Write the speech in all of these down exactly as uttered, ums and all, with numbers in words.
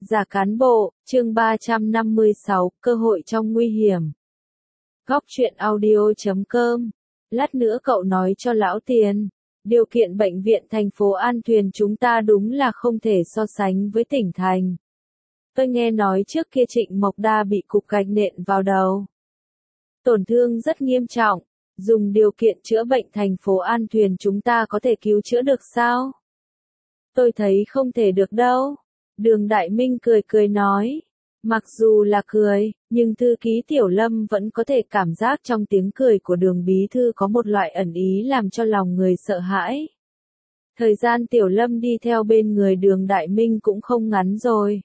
Giả cán bộ, chương ba trăm năm mươi sáu, cơ hội trong nguy hiểm. Góc truyện audio chấm com. Lát nữa cậu nói cho lão Tiền. Điều kiện bệnh viện thành phố An Thuyền chúng ta đúng là không thể so sánh với tỉnh thành. Tôi nghe nói trước kia Trịnh Mộc Đa bị cục gạch nện vào đầu. Tổn thương rất nghiêm trọng. Dùng điều kiện chữa bệnh thành phố An Thuyền chúng ta có thể cứu chữa được sao? Tôi thấy không thể được đâu. Đường Đại Minh cười cười nói. Mặc dù là cười, nhưng thư ký Tiểu Lâm vẫn có thể cảm giác trong tiếng cười của đường bí thư có một loại ẩn ý làm cho lòng người sợ hãi. Thời gian Tiểu Lâm đi theo bên người đường Đại Minh cũng không ngắn rồi.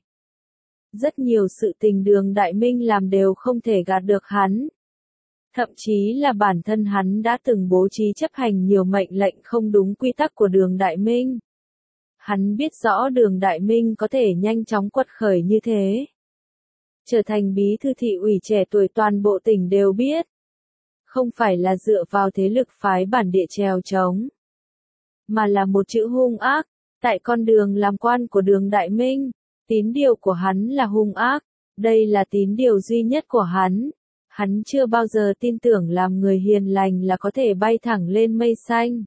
Rất nhiều sự tình đường Đại Minh làm đều không thể gạt được hắn. Thậm chí là bản thân hắn đã từng bố trí chấp hành nhiều mệnh lệnh không đúng quy tắc của đường Đại Minh. Hắn biết rõ đường Đại Minh có thể nhanh chóng quật khởi như thế. Trở thành bí thư thị ủy trẻ tuổi toàn bộ tỉnh đều biết. Không phải là dựa vào thế lực phái bản địa trèo trống. Mà là một chữ hung ác. Tại con đường làm quan của đường Đại Minh, tín điều của hắn là hung ác. Đây là tín điều duy nhất của hắn. Hắn chưa bao giờ tin tưởng làm người hiền lành là có thể bay thẳng lên mây xanh.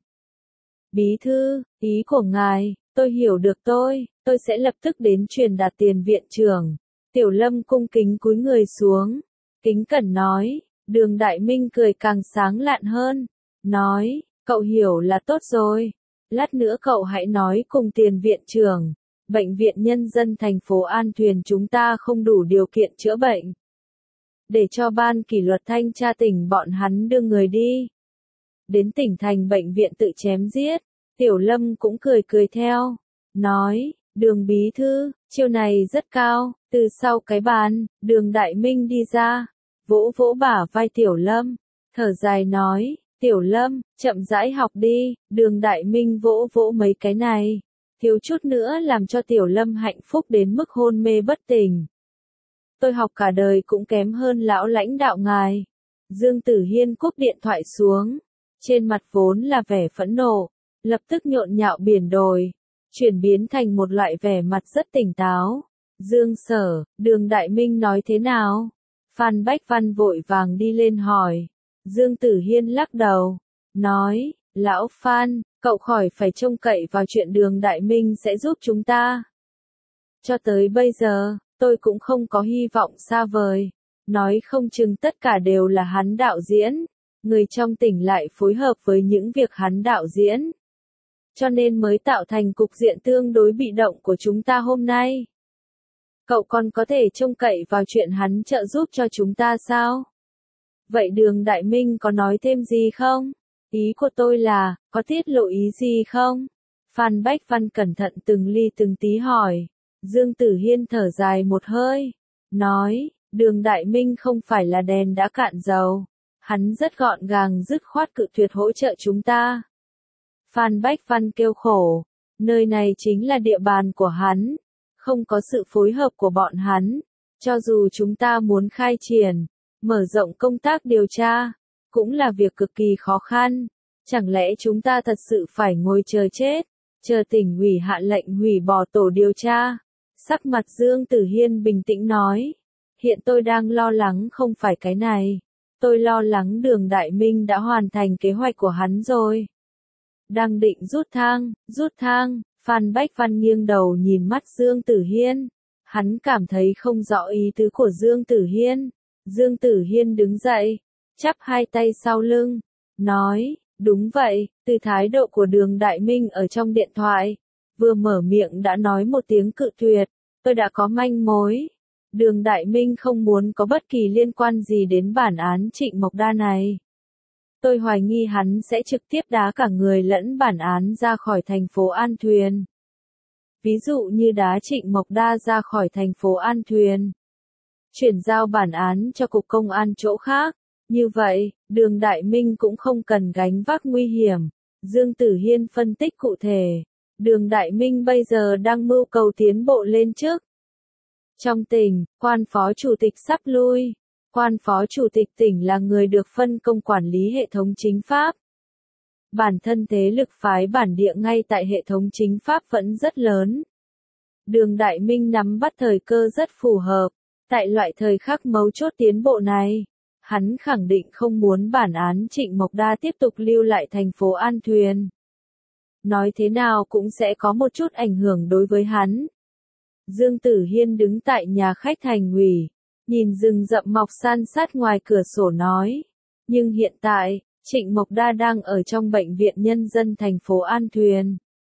Bí thư, ý của ngài. Tôi hiểu được tôi, tôi sẽ lập tức đến truyền đạt tiền viện trưởng. Tiểu Lâm cung kính cúi người xuống. Kính cẩn nói, đường Đại Minh cười càng sáng lạn hơn. Nói, cậu hiểu là tốt rồi. Lát nữa cậu hãy nói cùng tiền viện trưởng. Bệnh viện nhân dân thành phố An Thuyền chúng ta không đủ điều kiện chữa bệnh. Để cho ban kỷ luật thanh tra tỉnh bọn hắn đưa người đi. Đến tỉnh thành bệnh viện tự chém giết. Tiểu Lâm cũng cười cười theo, nói, đường bí thư, chiêu này rất cao, từ sau cái bàn, đường Đại Minh đi ra, vỗ vỗ bả vai Tiểu Lâm, thở dài nói, Tiểu Lâm, chậm rãi học đi, đường Đại Minh vỗ vỗ mấy cái này, thiếu chút nữa làm cho Tiểu Lâm hạnh phúc đến mức hôn mê bất tỉnh. Tôi học cả đời cũng kém hơn lão lãnh đạo ngài. Dương Tử Hiên cúp điện thoại xuống, trên mặt vốn là vẻ phẫn nộ. Lập tức nhộn nhạo biển đồi, chuyển biến thành một loại vẻ mặt rất tỉnh táo. Dương Sở, đường Đại Minh nói thế nào? Phan Bách Văn vội vàng đi lên hỏi. Dương Tử Hiên lắc đầu, nói, lão Phan, cậu khỏi phải trông cậy vào chuyện đường Đại Minh sẽ giúp chúng ta. Cho tới bây giờ, tôi cũng không có hy vọng xa vời. Nói không chừng tất cả đều là hắn đạo diễn. Người trong tỉnh lại phối hợp với những việc hắn đạo diễn. Cho nên mới tạo thành cục diện tương đối bị động của chúng ta hôm nay. Cậu còn có thể trông cậy vào chuyện hắn trợ giúp cho chúng ta sao? Vậy đường Đại Minh có nói thêm gì không? Ý của tôi là, có tiết lộ ý gì không? Phan Bách Văn cẩn thận từng ly từng tí hỏi. Dương Tử Hiên thở dài một hơi. Nói, đường Đại Minh không phải là đèn đã cạn dầu. Hắn rất gọn gàng dứt khoát cự tuyệt hỗ trợ chúng ta. Phan Bách Văn kêu khổ, nơi này chính là địa bàn của hắn, không có sự phối hợp của bọn hắn, cho dù chúng ta muốn khai triển, mở rộng công tác điều tra, cũng là việc cực kỳ khó khăn, chẳng lẽ chúng ta thật sự phải ngồi chờ chết, chờ tỉnh ủy hạ lệnh hủy bỏ tổ điều tra? Sắc mặt Dương Tử Hiên bình tĩnh nói, hiện tôi đang lo lắng không phải cái này, tôi lo lắng đường Đại Minh đã hoàn thành kế hoạch của hắn rồi. Đang định rút thang, rút thang, Phan Bách Văn nghiêng đầu nhìn mắt Dương Tử Hiên. Hắn cảm thấy không rõ ý tứ của Dương Tử Hiên. Dương Tử Hiên đứng dậy, chắp hai tay sau lưng, nói, đúng vậy, từ thái độ của đường Đại Minh ở trong điện thoại, vừa mở miệng đã nói một tiếng cự tuyệt, tôi đã có manh mối. Đường Đại Minh không muốn có bất kỳ liên quan gì đến bản án Trịnh Mộc Đa này. Tôi hoài nghi hắn sẽ trực tiếp đá cả người lẫn bản án ra khỏi thành phố An Thuyền. Ví dụ như đá Trịnh Mộc Đa ra khỏi thành phố An Thuyền. Chuyển giao bản án cho cục công an chỗ khác. Như vậy, đường Đại Minh cũng không cần gánh vác nguy hiểm. Dương Tử Hiên phân tích cụ thể. Đường Đại Minh bây giờ đang mưu cầu tiến bộ lên trước. Trong tỉnh, quan phó chủ tịch sắp lui. Quan phó chủ tịch tỉnh là người được phân công quản lý hệ thống chính pháp. Bản thân thế lực phái bản địa ngay tại hệ thống chính pháp vẫn rất lớn. Đường Đại Minh nắm bắt thời cơ rất phù hợp. Tại loại thời khắc mấu chốt tiến bộ này, hắn khẳng định không muốn bản án Trịnh Mộc Đa tiếp tục lưu lại thành phố An Thuyền. Nói thế nào cũng sẽ có một chút ảnh hưởng đối với hắn. Dương Tử Hiên đứng tại nhà khách thành ủy, nhìn rừng rậm mọc san sát ngoài cửa sổ nói. Nhưng hiện tại, Trịnh Mộc Đa đang ở trong bệnh viện nhân dân thành phố An Thuyền.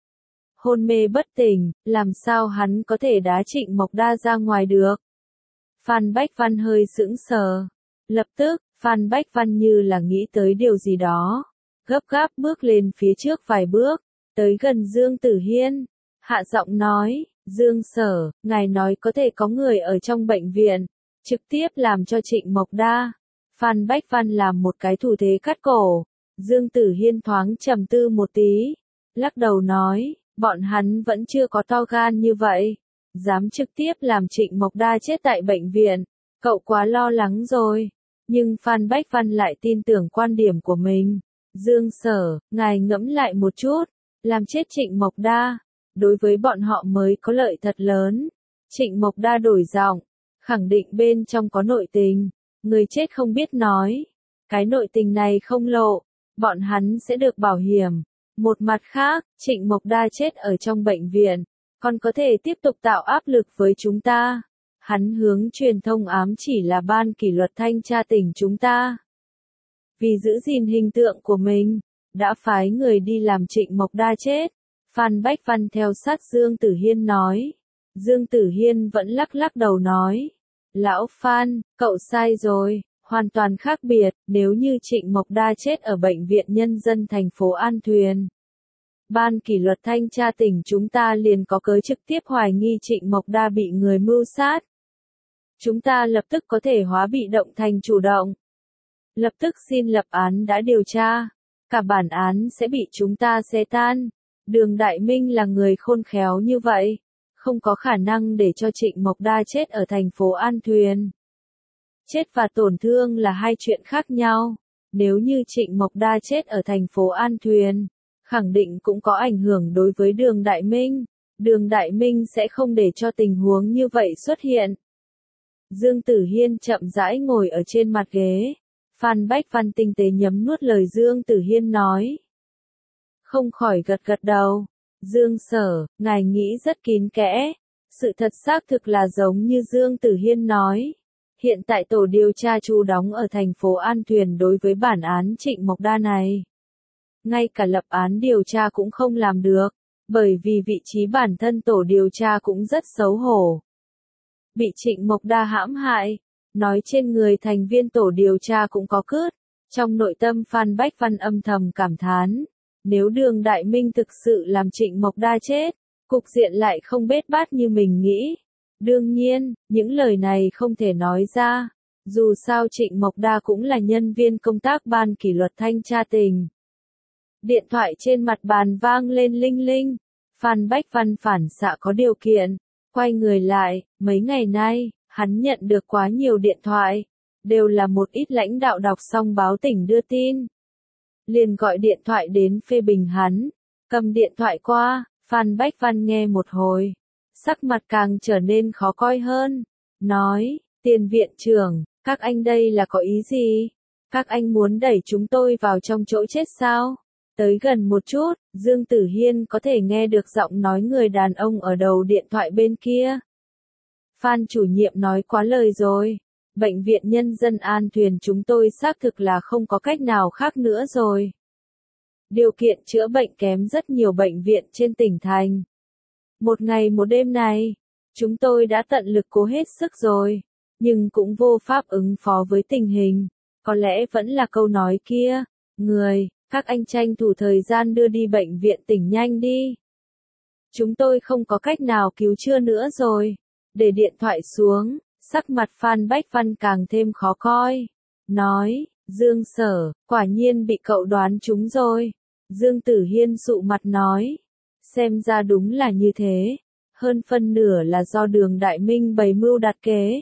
Hôn mê bất tỉnh, làm sao hắn có thể đá Trịnh Mộc Đa ra ngoài được? Phan Bách Văn hơi sững sờ. Lập tức, Phan Bách Văn như là nghĩ tới điều gì đó. Gấp gáp bước lên phía trước vài bước, tới gần Dương Tử Hiên. Hạ giọng nói, Dương Sở, ngài nói có thể có người ở trong bệnh viện, trực tiếp làm cho Trịnh Mộc Đa. Phan Bách Văn làm một cái thủ thế cắt cổ. Dương Tử Hiên thoáng trầm tư một tí, lắc đầu nói, bọn hắn vẫn chưa có to gan như vậy. Dám trực tiếp làm Trịnh Mộc Đa chết tại bệnh viện, cậu quá lo lắng rồi. Nhưng Phan Bách Văn lại tin tưởng quan điểm của mình. Dương Sở, ngài ngẫm lại một chút, làm chết Trịnh Mộc Đa, đối với bọn họ mới có lợi thật lớn. Trịnh Mộc Đa đổi giọng, khẳng định bên trong có nội tình, người chết không biết nói. Cái nội tình này không lộ, bọn hắn sẽ được bảo hiểm. Một mặt khác, Trịnh Mộc Đa chết ở trong bệnh viện, còn có thể tiếp tục tạo áp lực với chúng ta. Hắn hướng truyền thông ám chỉ là ban kỷ luật thanh tra tỉnh chúng ta. Vì giữ gìn hình tượng của mình, đã phái người đi làm Trịnh Mộc Đa chết. Phan Bách Văn theo sát Dương Tử Hiên nói. Dương Tử Hiên vẫn lắc lắc đầu nói. Lão Phan, cậu sai rồi, hoàn toàn khác biệt, nếu như Trịnh Mộc Đa chết ở bệnh viện nhân dân thành phố An Thuyền. Ban kỷ luật thanh tra tỉnh chúng ta liền có cớ trực tiếp hoài nghi Trịnh Mộc Đa bị người mưu sát. Chúng ta lập tức có thể hóa bị động thành chủ động. Lập tức xin lập án đã điều tra. Cả bản án sẽ bị chúng ta xé tan. Đường Đại Minh là người khôn khéo như vậy, không có khả năng để cho Trịnh Mộc Đa chết ở thành phố An Thuyền. Chết và tổn thương là hai chuyện khác nhau. Nếu như Trịnh Mộc Đa chết ở thành phố An Thuyền, khẳng định cũng có ảnh hưởng đối với Đường Đại Minh. Đường Đại Minh sẽ không để cho tình huống như vậy xuất hiện. Dương Tử Hiên chậm rãi ngồi ở trên mặt ghế. Phan Bách Văn tinh tế nhấm nuốt lời Dương Tử Hiên nói. Không khỏi gật gật đầu. Dương Sở, ngài nghĩ rất kín kẽ. Sự thật xác thực là giống như Dương Tử Hiên nói. Hiện tại tổ điều tra trú đóng ở thành phố An Thuyền đối với bản án Trịnh Mộc Đa này. Ngay cả lập án điều tra cũng không làm được, bởi vì vị trí bản thân tổ điều tra cũng rất xấu hổ. Bị Trịnh Mộc Đa hãm hại, nói trên người thành viên tổ điều tra cũng có cướp. Trong nội tâm Phan Bách Văn âm thầm cảm thán, nếu Đường Đại Minh thực sự làm Trịnh Mộc Đa chết, cục diện lại không bết bát như mình nghĩ. Đương nhiên, những lời này không thể nói ra, dù sao Trịnh Mộc Đa cũng là nhân viên công tác ban kỷ luật thanh tra tỉnh. Điện thoại trên mặt bàn vang lên linh linh. Phan Bách Văn phản xạ có điều kiện, quay người lại, mấy ngày nay, hắn nhận được quá nhiều điện thoại, đều là một ít lãnh đạo đọc xong báo tỉnh đưa tin. Liền gọi điện thoại đến phê bình hắn, cầm điện thoại qua, Phan Bách Văn nghe một hồi, sắc mặt càng trở nên khó coi hơn, nói, tiền viện trưởng, các anh đây là có ý gì? Các anh muốn đẩy chúng tôi vào trong chỗ chết sao? Tới gần một chút, Dương Tử Hiên có thể nghe được giọng nói người đàn ông ở đầu điện thoại bên kia. Phan chủ nhiệm nói quá lời rồi. Bệnh viện nhân dân An Thuyền chúng tôi xác thực là không có cách nào khác nữa rồi. Điều kiện chữa bệnh kém rất nhiều bệnh viện trên tỉnh thành. Một ngày một đêm này, chúng tôi đã tận lực cố hết sức rồi, nhưng cũng vô pháp ứng phó với tình hình. Có lẽ vẫn là câu nói kia, người, các anh tranh thủ thời gian đưa đi bệnh viện tỉnh nhanh đi. Chúng tôi không có cách nào cứu chữa nữa rồi. Để điện thoại xuống, sắc mặt Phan Bách Văn càng thêm khó coi. Nói, Dương Sở, quả nhiên bị cậu đoán trúng rồi. Dương Tử Hiên sụ mặt nói, xem ra đúng là như thế. Hơn phân nửa là do Đường Đại Minh bày mưu đặt kế.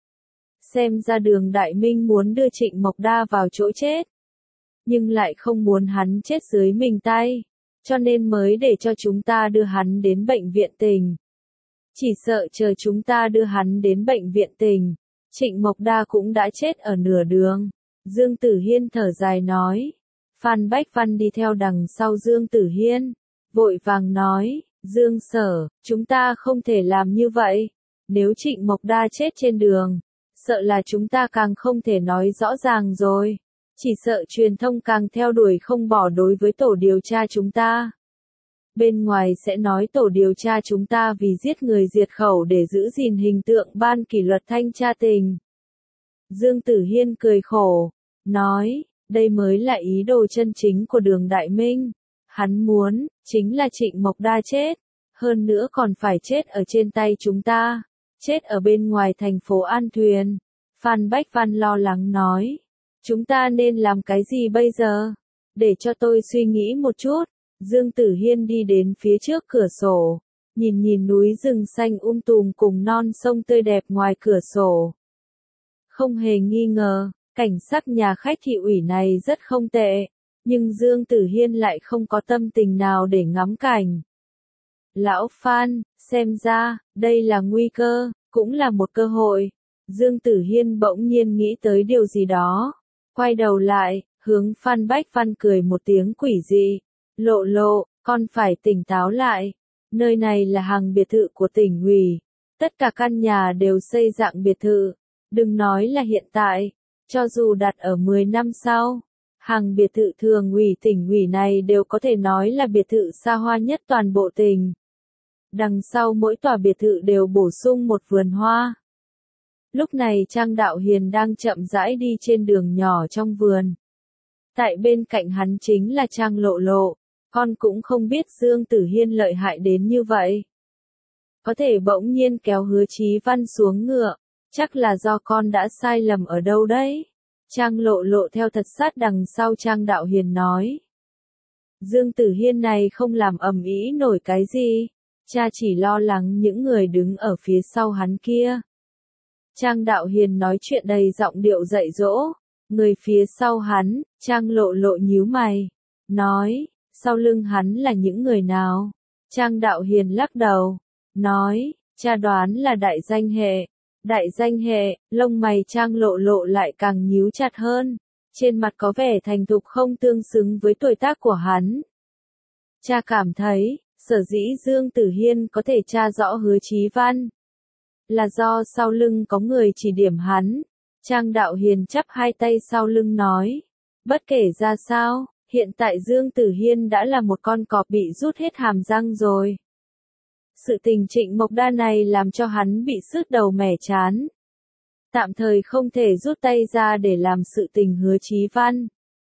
Xem ra Đường Đại Minh muốn đưa Trịnh Mộc Đa vào chỗ chết, nhưng lại không muốn hắn chết dưới mình tay, cho nên mới để cho chúng ta đưa hắn đến bệnh viện tỉnh. Chỉ sợ chờ chúng ta đưa hắn đến bệnh viện tỉnh, Trịnh Mộc Đa cũng đã chết ở nửa đường. Dương Tử Hiên thở dài nói. Phan Bách Văn đi theo đằng sau Dương Tử Hiên, vội vàng nói, Dương Sở, chúng ta không thể làm như vậy. Nếu Trịnh Mộc Đa chết trên đường, sợ là chúng ta càng không thể nói rõ ràng rồi. Chỉ sợ truyền thông càng theo đuổi không bỏ đối với tổ điều tra chúng ta. Bên ngoài sẽ nói tổ điều tra chúng ta vì giết người diệt khẩu để giữ gìn hình tượng ban kỷ luật thanh tra tỉnh. Dương Tử Hiên cười khổ, nói, đây mới là ý đồ chân chính của Đường Đại Minh. Hắn muốn, chính là Trịnh Mộc Đa chết, hơn nữa còn phải chết ở trên tay chúng ta, chết ở bên ngoài thành phố An Thuyền. Phan Bách Văn lo lắng nói, chúng ta nên làm cái gì bây giờ? Để cho tôi suy nghĩ một chút. Dương Tử Hiên đi đến phía trước cửa sổ, nhìn nhìn núi rừng xanh um tùm cùng non sông tươi đẹp ngoài cửa sổ. Không hề nghi ngờ, cảnh sắc nhà khách thị ủy này rất không tệ, nhưng Dương Tử Hiên lại không có tâm tình nào để ngắm cảnh. Lão Phan, xem ra, đây là nguy cơ, cũng là một cơ hội. Dương Tử Hiên bỗng nhiên nghĩ tới điều gì đó, quay đầu lại, hướng Phan Bách Văn cười một tiếng quỷ dị. Lộ Lộ, con phải tỉnh táo lại. Nơi này là hàng biệt thự của tỉnh ủy. Tất cả căn nhà đều xây dạng biệt thự. Đừng nói là hiện tại, cho dù đặt ở mười năm sau, hàng biệt thự thường ủy tỉnh ủy này đều có thể nói là biệt thự xa hoa nhất toàn bộ tỉnh. Đằng sau mỗi tòa biệt thự đều bổ sung một vườn hoa. Lúc này Trang Đạo Hiền đang chậm rãi đi trên đường nhỏ trong vườn. Tại bên cạnh hắn chính là Trang Lộ Lộ. Con cũng không biết Dương Tử Hiên lợi hại đến như vậy. Có thể bỗng nhiên kéo Hứa Chí Văn xuống ngựa, chắc là do con đã sai lầm ở đâu đấy. Trang Lộ Lộ theo thật sát đằng sau Trang Đạo Hiền nói. Dương Tử Hiên này không làm ầm ĩ nổi cái gì, cha chỉ lo lắng những người đứng ở phía sau hắn kia. Trang Đạo Hiền nói chuyện đầy giọng điệu dạy dỗ, người phía sau hắn, Trang Lộ Lộ nhíu mày, nói. Sau lưng hắn là những người nào? Trang Đạo Hiền lắc đầu, nói, cha đoán là đại danh hệ. Đại danh hệ, lông mày Trang Lộ Lộ lại càng nhíu chặt hơn, trên mặt có vẻ thành thục không tương xứng với tuổi tác của hắn. Cha cảm thấy, sở dĩ Dương Tử Hiên có thể tra rõ Hứa Chí Văn, là do sau lưng có người chỉ điểm hắn. Trang Đạo Hiền chắp hai tay sau lưng nói, bất kể ra sao, hiện tại Dương Tử Hiên đã là một con cọp bị rút hết hàm răng rồi. Sự tình Trịnh Mộc Đa này làm cho hắn bị sứt đầu mẻ chán. Tạm thời không thể rút tay ra để làm sự tình Hứa Chí Văn.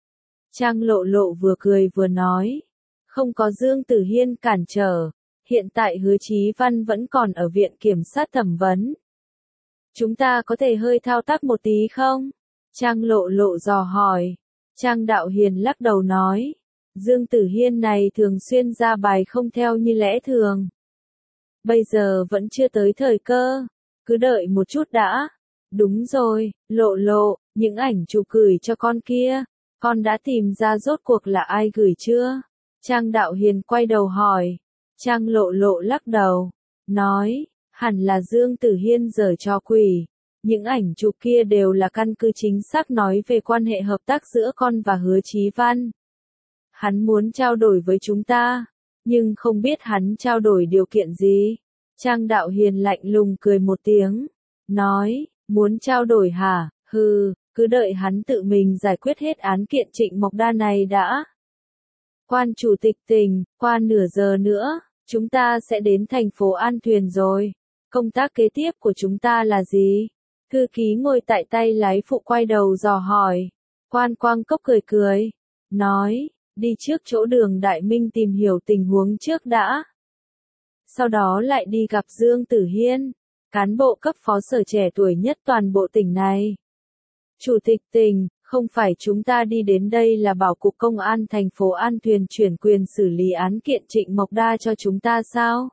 Trang Lộ Lộ vừa cười vừa nói, không có Dương Tử Hiên cản trở, hiện tại Hứa Chí Văn vẫn còn ở viện kiểm sát thẩm vấn. Chúng ta có thể hơi thao tác một tí không? Trang Lộ Lộ dò hỏi. Trang Đạo Hiền lắc đầu nói, Dương Tử Hiên này thường xuyên ra bài không theo như lẽ thường. Bây giờ vẫn chưa tới thời cơ, cứ đợi một chút đã. Đúng rồi, Lộ Lộ, những ảnh chụp gửi cho con kia, con đã tìm ra rốt cuộc là ai gửi chưa? Trang Đạo Hiền quay đầu hỏi. Trang Lộ Lộ lắc đầu, nói, hẳn là Dương Tử Hiên giở trò quỷ. Những ảnh chụp kia đều là căn cứ chính xác nói về quan hệ hợp tác giữa con và Hứa Chí Văn. Hắn muốn trao đổi với chúng ta, nhưng không biết hắn trao đổi điều kiện gì. Trang Đạo Hiền lạnh lùng cười một tiếng, nói, muốn trao đổi hả, hừ, cứ đợi hắn tự mình giải quyết hết án kiện Trịnh Mộc Đa này đã. Quan chủ tịch tỉnh, qua nửa giờ nữa, chúng ta sẽ đến thành phố An Thuyền rồi. Công tác kế tiếp của chúng ta là gì? Thư ký ngồi tại tay lái phụ quay đầu dò hỏi. Quan Quang Cốc cười cười, nói, đi trước chỗ Đường Đại Minh tìm hiểu tình huống trước đã. Sau đó lại đi gặp Dương Tử Hiên, cán bộ cấp phó sở trẻ tuổi nhất toàn bộ tỉnh này. Chủ tịch tỉnh, không phải chúng ta đi đến đây là bảo cục công an thành phố An Thuyền chuyển quyền xử lý án kiện Trịnh Mộc Đa cho chúng ta sao?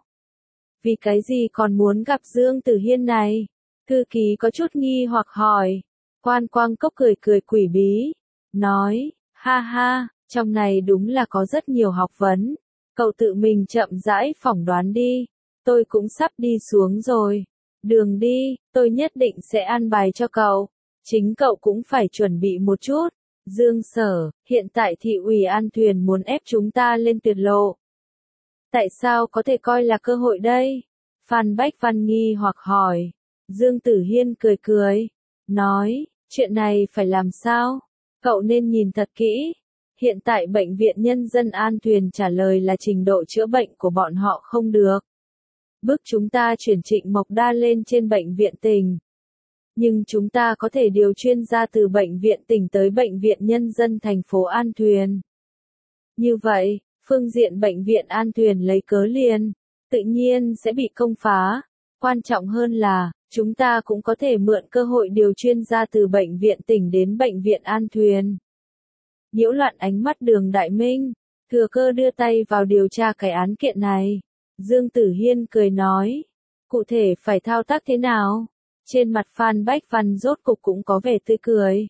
Vì cái gì còn muốn gặp Dương Tử Hiên này? Thư ký có chút nghi hoặc hỏi. Quan Quang Cốc cười cười quỷ bí, nói, ha ha, trong này đúng là có rất nhiều học vấn, cậu tự mình chậm rãi phỏng đoán đi, tôi cũng sắp đi xuống rồi. Đường đi, tôi nhất định sẽ an bài cho cậu. Chính cậu cũng phải chuẩn bị một chút. Dương Sở, hiện tại thị ủy An Thuyền muốn ép chúng ta lên tuyệt lộ. Tại sao có thể coi là cơ hội đây? Phan Bách Văn nghi hoặc hỏi. Dương Tử Hiên cười cười, nói, chuyện này phải làm sao? Cậu nên nhìn thật kỹ. Hiện tại Bệnh viện Nhân dân An Thuyền trả lời là trình độ chữa bệnh của bọn họ không được. Bước chúng ta chuyển Trịnh Mộc Đa lên trên bệnh viện tỉnh. Nhưng chúng ta có thể điều chuyên gia từ bệnh viện tỉnh tới Bệnh viện Nhân dân thành phố An Thuyền. Như vậy, phương diện Bệnh viện An Thuyền lấy cớ liền, tự nhiên sẽ bị công phá. Quan trọng hơn là, chúng ta cũng có thể mượn cơ hội điều chuyên gia từ bệnh viện tỉnh đến bệnh viện An Thuyền. Nhiễu loạn ánh mắt Đường Đại Minh, thừa cơ đưa tay vào điều tra cái án kiện này. Dương Tử Hiên cười nói, cụ thể phải thao tác thế nào? Trên mặt Phan Bách Văn rốt cục cũng có vẻ tươi cười.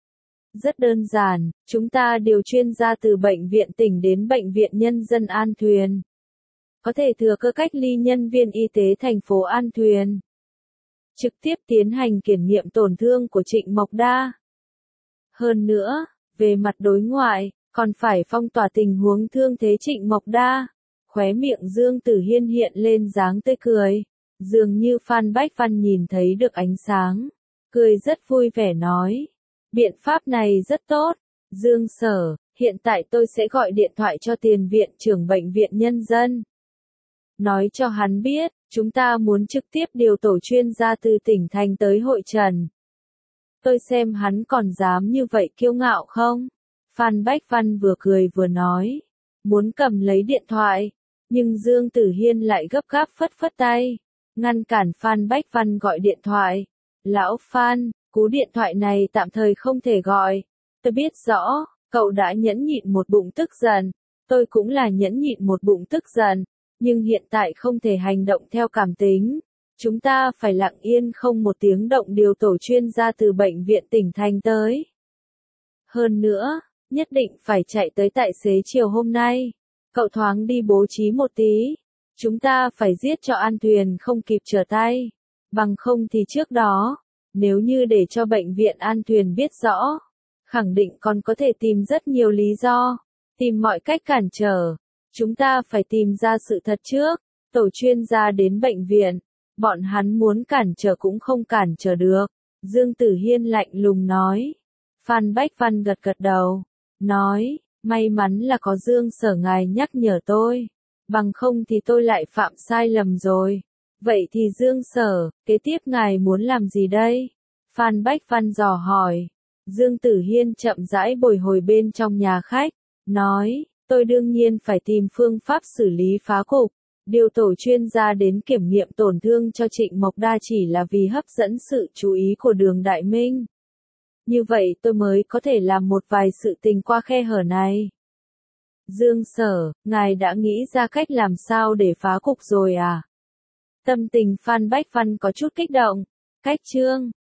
Rất đơn giản, chúng ta điều chuyên gia từ bệnh viện tỉnh đến bệnh viện Nhân dân An Thuyền. Có thể thừa cơ cách ly nhân viên y tế thành phố An Thuyền. Trực tiếp tiến hành kiểm nghiệm tổn thương của Trịnh Mộc Đa. Hơn nữa, về mặt đối ngoại, còn phải phong tỏa tình huống thương thế Trịnh Mộc Đa. Khóe miệng Dương Tử Hiên hiện lên dáng tươi cười. Dường như Phan Bách Văn nhìn thấy được ánh sáng. Cười rất vui vẻ nói. Biện pháp này rất tốt. Dương Sở, hiện tại tôi sẽ gọi điện thoại cho tiền viện trưởng bệnh viện Nhân dân. Nói cho hắn biết, chúng ta muốn trực tiếp điều tổ chuyên gia từ tỉnh thành tới hội trần. Tôi xem hắn còn dám như vậy kiêu ngạo không? Phan Bách Văn vừa cười vừa nói. Muốn cầm lấy điện thoại. Nhưng Dương Tử Hiên lại gấp gáp phất phất tay. Ngăn cản Phan Bách Văn gọi điện thoại. Lão Phan, cú điện thoại này tạm thời không thể gọi. Tôi biết rõ, cậu đã nhẫn nhịn một bụng tức giận. Tôi cũng là nhẫn nhịn một bụng tức giận. Nhưng hiện tại không thể hành động theo cảm tính. Chúng ta phải lặng yên không một tiếng động điều tổ chuyên gia từ bệnh viện tỉnh thành tới. Hơn nữa, nhất định phải chạy tới tại xế chiều hôm nay. Cậu thoáng đi bố trí một tí. Chúng ta phải giết cho An Thuyền không kịp trở tay. Bằng không thì trước đó, nếu như để cho bệnh viện An Thuyền biết rõ, khẳng định còn có thể tìm rất nhiều lý do, tìm mọi cách cản trở. Chúng ta phải tìm ra sự thật trước. Tổ chuyên gia đến bệnh viện, bọn hắn muốn cản trở cũng không cản trở được. Dương Tử Hiên lạnh lùng nói. Phan Bách Văn gật gật đầu, nói, may mắn là có Dương Sở ngài nhắc nhở tôi. Bằng không thì tôi lại phạm sai lầm rồi. Vậy thì Dương Sở, kế tiếp ngài muốn làm gì đây? Phan Bách Văn dò hỏi. Dương Tử Hiên chậm rãi bồi hồi bên trong nhà khách, nói, tôi đương nhiên phải tìm phương pháp xử lý phá cục. Điều tổ chuyên gia đến kiểm nghiệm tổn thương cho Trịnh Mộc Đa chỉ là vì hấp dẫn sự chú ý của Đường Đại Minh. Như vậy tôi mới có thể làm một vài sự tình qua khe hở này. Dương Sở, ngài đã nghĩ ra cách làm sao để phá cục rồi à? Tâm tình Phan Bách Văn có chút kích động. Cách chương